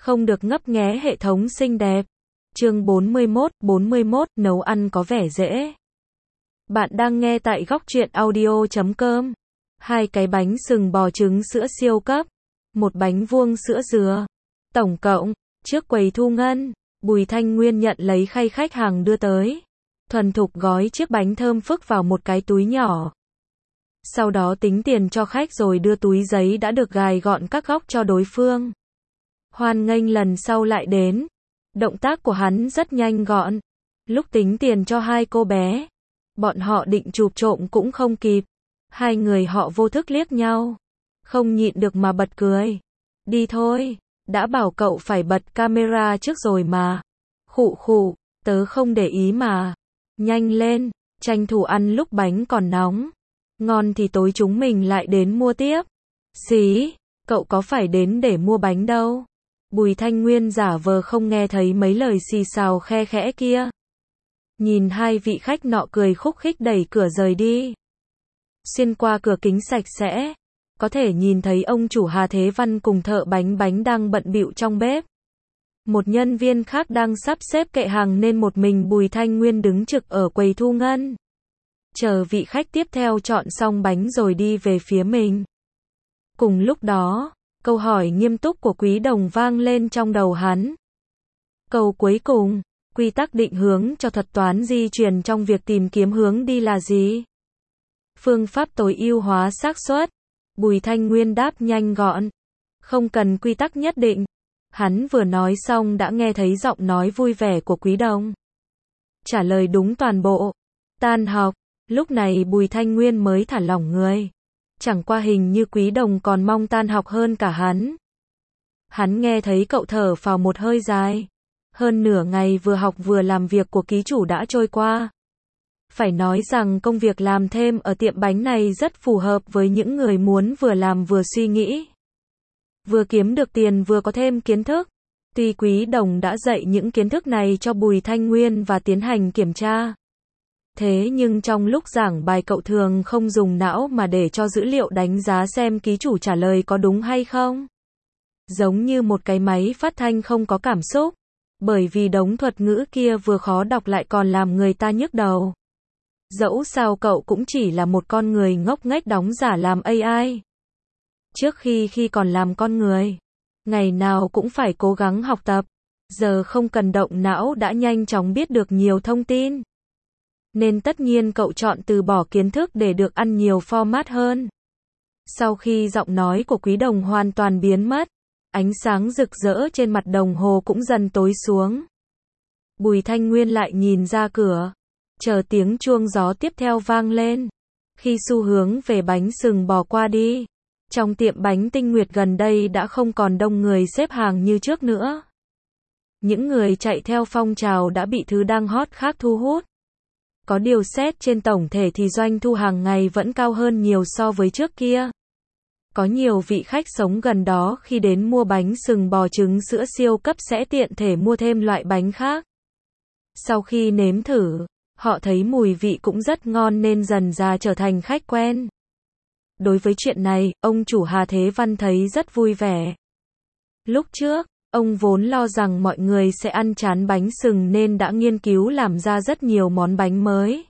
Không được ngấp nghé hệ thống xinh đẹp. Chương 41, nấu ăn có vẻ dễ. Bạn đang nghe tại Góc Truyện Audio.com. 2 cái bánh sừng bò trứng sữa siêu cấp, 1 bánh vuông sữa dừa. Tổng cộng, trước quầy thu ngân, Bùi Thanh Nguyên nhận lấy khay khách hàng đưa tới. Thuần thục gói chiếc bánh thơm phức vào một cái túi nhỏ. Sau đó tính tiền cho khách rồi đưa túi giấy đã được gài gọn các góc cho đối phương. Hoan nghênh lần sau lại đến. Động tác của hắn rất nhanh gọn. Lúc tính tiền cho 2 cô bé, bọn họ định chụp trộm cũng không kịp. 2 người họ vô thức liếc nhau, không nhịn được mà bật cười. Đi thôi, đã bảo cậu phải bật camera trước rồi mà. Khụ khụ, tớ không để ý mà. Nhanh lên, tranh thủ ăn lúc bánh còn nóng. Ngon thì tối chúng mình lại đến mua tiếp. Xí, cậu có phải đến để mua bánh đâu. Bùi Thanh Nguyên giả vờ không nghe thấy mấy lời xì xào khe khẽ kia. Nhìn 2 vị khách nọ cười khúc khích đẩy cửa rời đi. Xuyên qua cửa kính sạch sẽ, có thể nhìn thấy ông chủ Hà Thế Văn cùng thợ bánh đang bận bịu trong bếp. Một nhân viên khác đang sắp xếp kệ hàng nên một mình Bùi Thanh Nguyên đứng trực ở quầy thu ngân. Chờ vị khách tiếp theo chọn xong bánh rồi đi về phía mình. Cùng lúc đó, câu hỏi nghiêm túc của Quý Đồng vang lên trong đầu hắn. Câu cuối cùng, quy tắc định hướng cho thuật toán di truyền trong việc tìm kiếm hướng đi là gì? Phương pháp tối ưu hóa xác suất. Bùi Thanh Nguyên đáp nhanh gọn. Không cần quy tắc nhất định. Hắn vừa nói xong đã nghe thấy giọng nói vui vẻ của Quý Đồng. Trả lời đúng toàn bộ. Tan học. Lúc này Bùi Thanh Nguyên mới thả lỏng người. Chẳng qua hình như Quý Đồng còn mong tan học hơn cả hắn. Hắn nghe thấy cậu thở phào một hơi dài. Hơn nửa ngày vừa học vừa làm việc của ký chủ đã trôi qua. Phải nói rằng công việc làm thêm ở tiệm bánh này rất phù hợp với những người muốn vừa làm vừa suy nghĩ. Vừa kiếm được tiền vừa có thêm kiến thức. Tuy Quý Đồng đã dạy những kiến thức này cho Bùi Thanh Nguyên và tiến hành kiểm tra. Thế nhưng trong lúc giảng bài cậu thường không dùng não mà để cho dữ liệu đánh giá xem ký chủ trả lời có đúng hay không. Giống như một cái máy phát thanh không có cảm xúc. Bởi vì đống thuật ngữ kia vừa khó đọc lại còn làm người ta nhức đầu. Dẫu sao cậu cũng chỉ là một con người ngốc nghếch đóng giả làm AI. Trước khi còn làm con người, ngày nào cũng phải cố gắng học tập. Giờ không cần động não đã nhanh chóng biết được nhiều thông tin. Nên tất nhiên cậu chọn từ bỏ kiến thức để được ăn nhiều format hơn. Sau khi giọng nói của Quý Đồng hoàn toàn biến mất, ánh sáng rực rỡ trên mặt đồng hồ cũng dần tối xuống. Bùi Thanh Nguyên lại nhìn ra cửa, chờ tiếng chuông gió tiếp theo vang lên. Khi xu hướng về bánh sừng bò qua đi, trong tiệm bánh Tinh Nguyệt gần đây đã không còn đông người xếp hàng như trước nữa. Những người chạy theo phong trào đã bị thứ đang hot khác thu hút. Có điều xét trên tổng thể thì doanh thu hàng ngày vẫn cao hơn nhiều so với trước kia. Có nhiều vị khách sống gần đó khi đến mua bánh sừng bò trứng sữa siêu cấp sẽ tiện thể mua thêm loại bánh khác. Sau khi nếm thử, họ thấy mùi vị cũng rất ngon nên dần dà trở thành khách quen. Đối với chuyện này, ông chủ Hà Thế Văn thấy rất vui vẻ. Lúc trước, ông vốn lo rằng mọi người sẽ ăn chán bánh sừng nên đã nghiên cứu làm ra rất nhiều món bánh mới.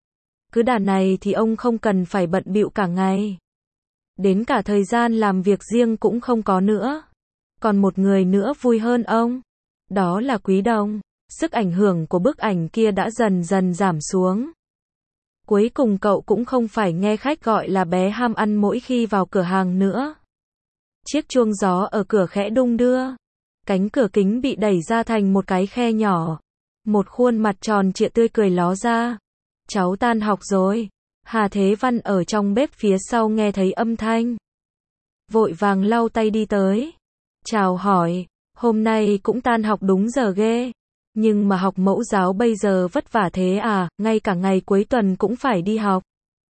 Cứ đà này thì ông không cần phải bận bịu cả ngày. Đến cả thời gian làm việc riêng cũng không có nữa. Còn một người nữa vui hơn ông. Đó là Quý Đồng. Sức ảnh hưởng của bức ảnh kia đã dần dần giảm xuống. Cuối cùng cậu cũng không phải nghe khách gọi là bé ham ăn mỗi khi vào cửa hàng nữa. Chiếc chuông gió ở cửa khẽ đung đưa. Cánh cửa kính bị đẩy ra thành một cái khe nhỏ. Một khuôn mặt tròn trịa tươi cười ló ra. Cháu tan học rồi. Hà Thế Văn ở trong bếp phía sau nghe thấy âm thanh. Vội vàng lau tay đi tới. Chào hỏi, hôm nay cũng tan học đúng giờ ghê. Nhưng mà học mẫu giáo bây giờ vất vả thế à, ngay cả ngày cuối tuần cũng phải đi học.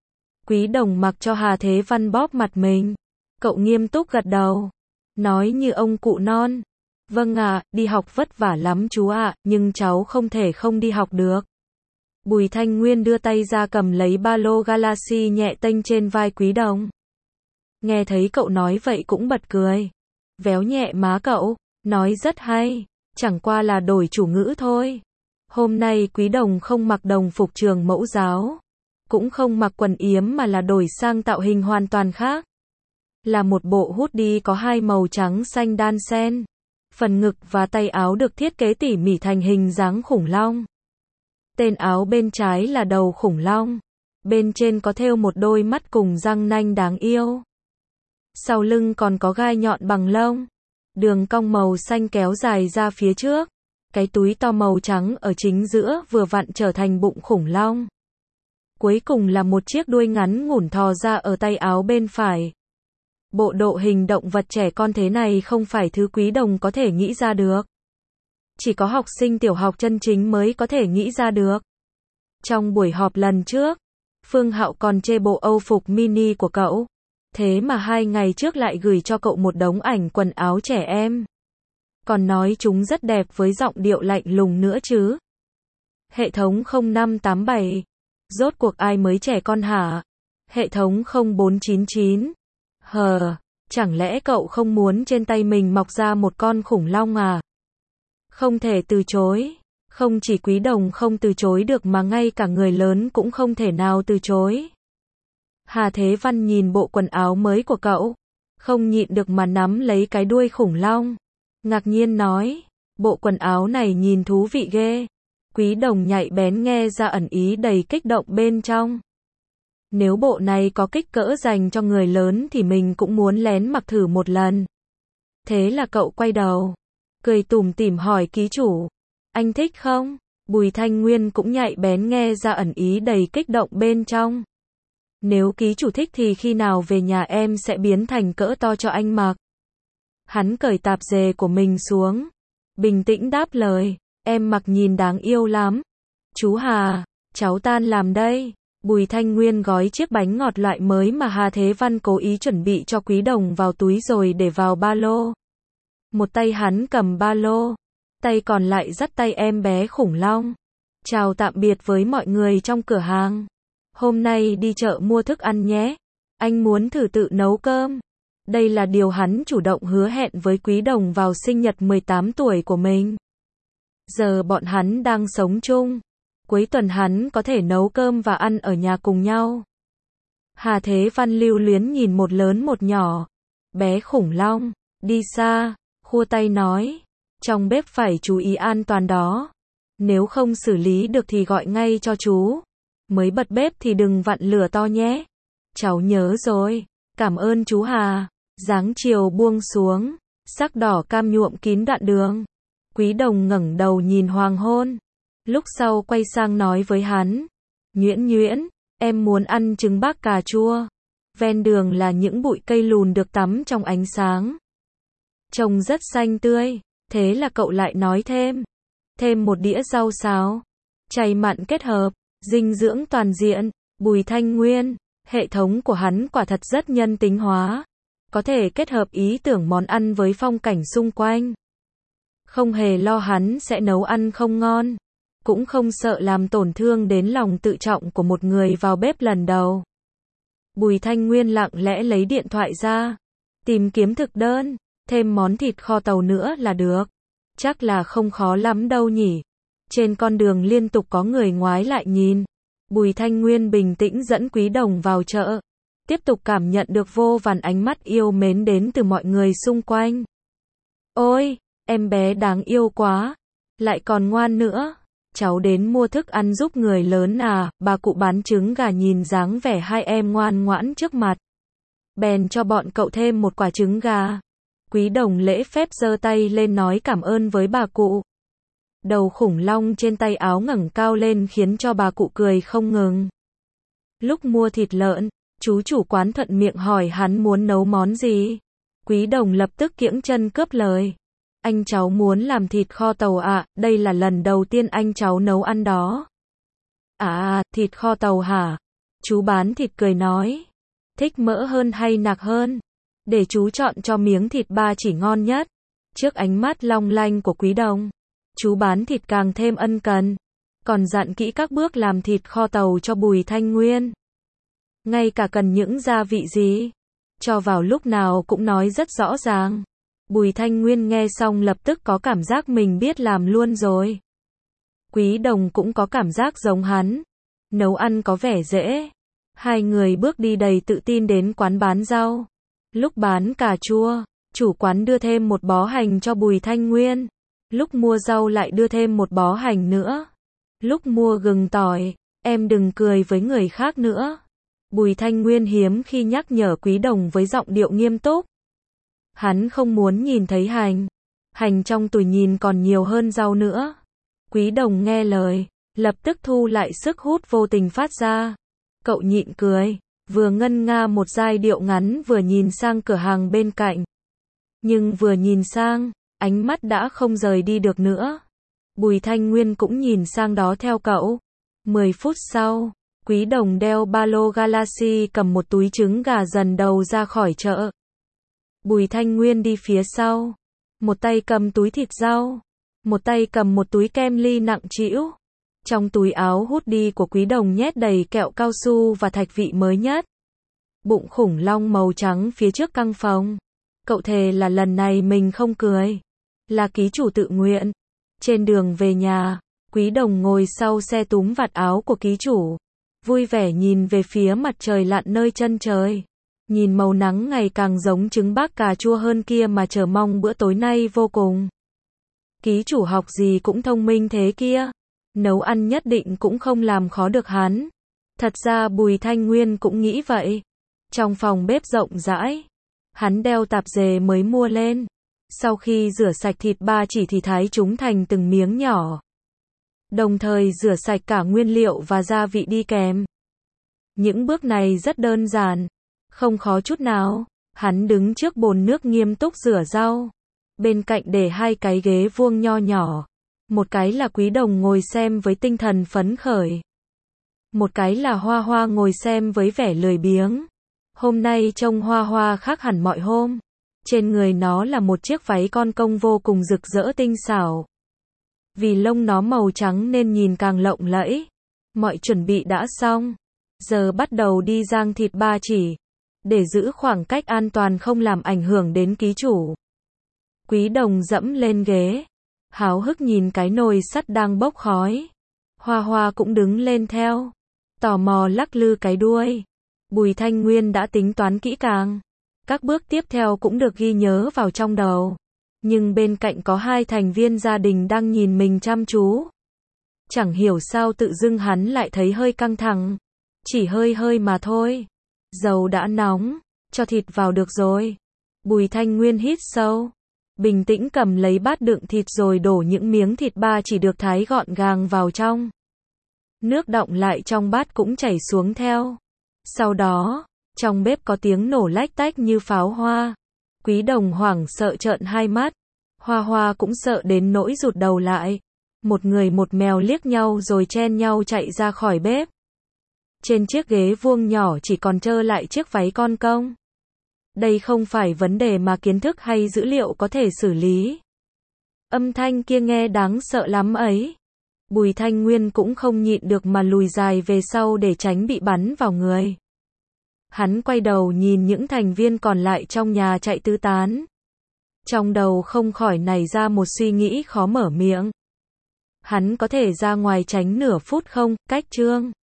Quý Đồng mặc cho Hà Thế Văn bóp mặt mình. Cậu nghiêm túc gật đầu. Nói như ông cụ non. Vâng ạ, đi học vất vả lắm chú ạ, nhưng cháu không thể không đi học được. Bùi Thanh Nguyên đưa tay ra cầm lấy ba lô Galaxy nhẹ tênh trên vai Quý Đồng. Nghe thấy cậu nói vậy cũng bật cười. Véo nhẹ má cậu. Nói rất hay, chẳng qua là đổi chủ ngữ thôi. Hôm nay Quý Đồng không mặc đồng phục trường mẫu giáo, cũng không mặc quần yếm mà là đổi sang tạo hình hoàn toàn khác. Là một bộ hoodie có hai màu trắng xanh đan xen. Phần ngực và tay áo được thiết kế tỉ mỉ thành hình dáng khủng long. Tên áo bên trái là đầu khủng long. Bên trên có thêu một đôi mắt cùng răng nanh đáng yêu. Sau lưng còn có gai nhọn bằng lông. Đường cong màu xanh kéo dài ra phía trước. Cái túi to màu trắng ở chính giữa vừa vặn trở thành bụng khủng long. Cuối cùng là một chiếc đuôi ngắn ngủn thò ra ở tay áo bên phải. Bộ độ hình động vật trẻ con thế này không phải thứ Quý Đồng có thể nghĩ ra được. Chỉ có học sinh tiểu học chân chính mới có thể nghĩ ra được. Trong buổi họp lần trước, Phương Hạo còn chê bộ Âu phục mini của cậu. Thế mà 2 ngày trước lại gửi cho cậu một đống ảnh quần áo trẻ em. Còn nói chúng rất đẹp với giọng điệu lạnh lùng nữa chứ. Hệ thống 0587. Rốt cuộc ai mới trẻ con hả? Hệ thống 0499. Chẳng lẽ cậu không muốn trên tay mình mọc ra một con khủng long à? Không thể từ chối. Không chỉ Quý Đồng không từ chối được mà ngay cả người lớn cũng không thể nào từ chối. Hà Thế Văn nhìn bộ quần áo mới của cậu, không nhịn được mà nắm lấy cái đuôi khủng long. Ngạc nhiên nói, bộ quần áo này nhìn thú vị ghê. Quý Đồng nhạy bén nghe ra ẩn ý đầy kích động bên trong. Nếu bộ này có kích cỡ dành cho người lớn thì mình cũng muốn lén mặc thử một lần. Thế là cậu quay đầu, cười tủm tỉm hỏi ký chủ, anh thích không? Bùi Thanh Nguyên cũng nhạy bén nghe ra ẩn ý đầy kích động bên trong. Nếu ký chủ thích thì khi nào về nhà em sẽ biến thành cỡ to cho anh mặc. Hắn cởi tạp dề của mình xuống, bình tĩnh đáp lời, em mặc nhìn đáng yêu lắm. Chú Hà, cháu tan làm đây. Bùi Thanh Nguyên gói chiếc bánh ngọt loại mới mà Hà Thế Văn cố ý chuẩn bị cho Quý Đồng vào túi rồi để vào ba lô. Một tay hắn cầm ba lô, tay còn lại dắt tay em bé khủng long. Chào tạm biệt với mọi người trong cửa hàng. Hôm nay đi chợ mua thức ăn nhé. Anh muốn thử tự nấu cơm. Đây là điều hắn chủ động hứa hẹn với Quý Đồng vào sinh nhật 18 tuổi của mình. Giờ bọn hắn đang sống chung. Cuối tuần hắn có thể nấu cơm và ăn ở nhà cùng nhau. Hà Thế Văn lưu luyến nhìn một lớn một nhỏ. Bé khủng long, đi xa, khua tay nói. Trong bếp phải chú ý an toàn đó. Nếu không xử lý được thì gọi ngay cho chú. Mới bật bếp thì đừng vặn lửa to nhé. Cháu nhớ rồi, cảm ơn chú Hà. Dáng chiều buông xuống, sắc đỏ cam nhuộm kín đoạn đường. Quý Đồng ngẩng đầu nhìn hoàng hôn. Lúc sau quay sang nói với hắn, Nhuyễn Nhuyễn, em muốn ăn trứng bác cà chua. Ven đường là những bụi cây lùn được tắm trong ánh sáng. Trông rất xanh tươi, thế là cậu lại nói thêm một đĩa rau xào, chay mặn kết hợp, dinh dưỡng toàn diện. Bùi Thanh Nguyên, hệ thống của hắn quả thật rất nhân tính hóa, có thể kết hợp ý tưởng món ăn với phong cảnh xung quanh. Không hề lo hắn sẽ nấu ăn không ngon. Cũng không sợ làm tổn thương đến lòng tự trọng của một người vào bếp lần đầu. Bùi Thanh Nguyên lặng lẽ lấy điện thoại ra, tìm kiếm thực đơn, thêm món thịt kho tàu nữa là được. Chắc là không khó lắm đâu nhỉ. Trên con đường liên tục có người ngoái lại nhìn. Bùi Thanh Nguyên bình tĩnh dẫn Quý Đồng vào chợ, tiếp tục cảm nhận được vô vàn ánh mắt yêu mến đến từ mọi người xung quanh. Ôi, em bé đáng yêu quá, lại còn ngoan nữa. Cháu đến mua thức ăn giúp người lớn à? Bà cụ bán trứng gà nhìn dáng vẻ hai em ngoan ngoãn trước mặt, bèn cho bọn cậu thêm một quả trứng gà. Quý Đồng lễ phép giơ tay lên nói cảm ơn với bà cụ. Đầu khủng long trên tay áo ngẩng cao lên khiến cho bà cụ cười không ngừng. Lúc mua thịt lợn, chú chủ quán thuận miệng hỏi hắn muốn nấu món gì. Quý Đồng lập tức kiễng chân cướp lời. Anh cháu muốn làm thịt kho tàu ạ, đây là lần đầu tiên anh cháu nấu ăn đó. À, thịt kho tàu hả? Chú bán thịt cười nói. Thích mỡ hơn hay nạc hơn? Để chú chọn cho miếng thịt ba chỉ ngon nhất. Trước ánh mắt long lanh của Quý Đồng, chú bán thịt càng thêm ân cần, còn dặn kỹ các bước làm thịt kho tàu cho Bùi Thanh Nguyên. Ngay cả cần những gia vị gì, cho vào lúc nào cũng nói rất rõ ràng. Bùi Thanh Nguyên nghe xong lập tức có cảm giác mình biết làm luôn rồi. Quý Đồng cũng có cảm giác giống hắn. Nấu ăn có vẻ dễ. Hai người bước đi đầy tự tin đến quán bán rau. Lúc bán cà chua, chủ quán đưa thêm một bó hành cho Bùi Thanh Nguyên. Lúc mua rau lại đưa thêm một bó hành nữa. Lúc mua gừng tỏi, em đừng cười với người khác nữa. Bùi Thanh Nguyên hiếm khi nhắc nhở Quý Đồng với giọng điệu nghiêm túc. Hắn không muốn nhìn thấy hành. Hành trong tủi nhìn còn nhiều hơn rau nữa. Quý Đồng nghe lời, lập tức thu lại sức hút vô tình phát ra. Cậu nhịn cười, vừa ngân nga một giai điệu ngắn vừa nhìn sang cửa hàng bên cạnh. Nhưng vừa nhìn sang, ánh mắt đã không rời đi được nữa. Bùi Thanh Nguyên cũng nhìn sang đó theo cậu. 10 phút sau, Quý Đồng đeo ba lô Galaxy cầm một túi trứng gà dần đầu ra khỏi chợ. Bùi Thanh Nguyên đi phía sau. Một tay cầm túi thịt rau. Một tay cầm một túi kem ly nặng trĩu. Trong túi áo hoodie của Quý Đồng nhét đầy kẹo cao su và thạch vị mới nhất. Bụng khủng long màu trắng phía trước căn phòng. Cậu thề là lần này mình không cười. Là ký chủ tự nguyện. Trên đường về nhà, Quý Đồng ngồi sau xe túm vạt áo của ký chủ. Vui vẻ nhìn về phía mặt trời lặn nơi chân trời. Nhìn màu nắng ngày càng giống trứng bác cà chua hơn kia mà chờ mong bữa tối nay vô cùng. Ký chủ học gì cũng thông minh thế kia. Nấu ăn nhất định cũng không làm khó được hắn. Thật ra Bùi Thanh Nguyên cũng nghĩ vậy. Trong phòng bếp rộng rãi, hắn đeo tạp dề mới mua lên. Sau khi rửa sạch thịt ba chỉ thì thái chúng thành từng miếng nhỏ. Đồng thời rửa sạch cả nguyên liệu và gia vị đi kèm. Những bước này rất đơn giản, không khó chút nào. Hắn đứng trước bồn nước nghiêm túc rửa rau. Bên cạnh để hai cái ghế vuông nho nhỏ. Một cái là Quý Đồng ngồi xem với tinh thần phấn khởi. Một cái là Hoa Hoa ngồi xem với vẻ lười biếng. Hôm nay trông Hoa Hoa khác hẳn mọi hôm. Trên người nó là một chiếc váy con công vô cùng rực rỡ tinh xảo. Vì lông nó màu trắng nên nhìn càng lộng lẫy. Mọi chuẩn bị đã xong. Giờ bắt đầu đi rang thịt ba chỉ. Để giữ khoảng cách an toàn không làm ảnh hưởng đến ký chủ. Quý Đồng dẫm lên ghế. Háo hức nhìn cái nồi sắt đang bốc khói. Hoa Hoa cũng đứng lên theo. Tò mò lắc lư cái đuôi. Bùi Thanh Nguyên đã tính toán kỹ càng. Các bước tiếp theo cũng được ghi nhớ vào trong đầu. Nhưng bên cạnh có hai thành viên gia đình đang nhìn mình chăm chú. Chẳng hiểu sao tự dưng hắn lại thấy hơi căng thẳng. Chỉ hơi hơi mà thôi. Dầu đã nóng, cho thịt vào được rồi. Bùi Thanh Nguyên hít sâu. Bình tĩnh cầm lấy bát đựng thịt rồi đổ những miếng thịt ba chỉ được thái gọn gàng vào trong. Nước đọng lại trong bát cũng chảy xuống theo. Sau đó, trong bếp có tiếng nổ lách tách như pháo hoa. Quý Đồng hoảng sợ trợn hai mắt. Hoa Hoa cũng sợ đến nỗi rụt đầu lại. Một người một mèo liếc nhau rồi chen nhau chạy ra khỏi bếp. Trên chiếc ghế vuông nhỏ chỉ còn trơ lại chiếc váy con công. Đây không phải vấn đề mà kiến thức hay dữ liệu có thể xử lý. Âm thanh kia nghe đáng sợ lắm ấy. Bùi Thanh Nguyên cũng không nhịn được mà lùi dài về sau để tránh bị bắn vào người. Hắn quay đầu nhìn những thành viên còn lại trong nhà chạy tứ tán. Trong đầu không khỏi nảy ra một suy nghĩ khó mở miệng. Hắn có thể ra ngoài tránh nửa phút không? Cách chương